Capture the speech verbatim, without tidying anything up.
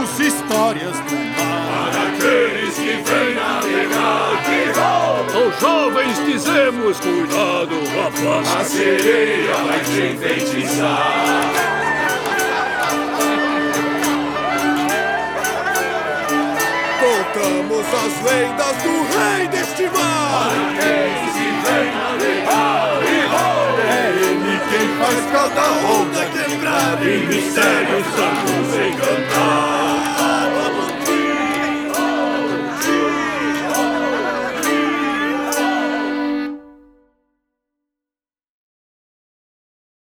contamos histórias do mar. Para aqueles que vêm navegar, que vão. Aos jovens dizemos, cuidado, rapaz. A sereia vai te enfeitiçar. Contamos as lendas do rei deste mar. Para aqueles que vêm navegar, que vão. É ele quem faz cada onda quebrar E mistérios a nos encantar.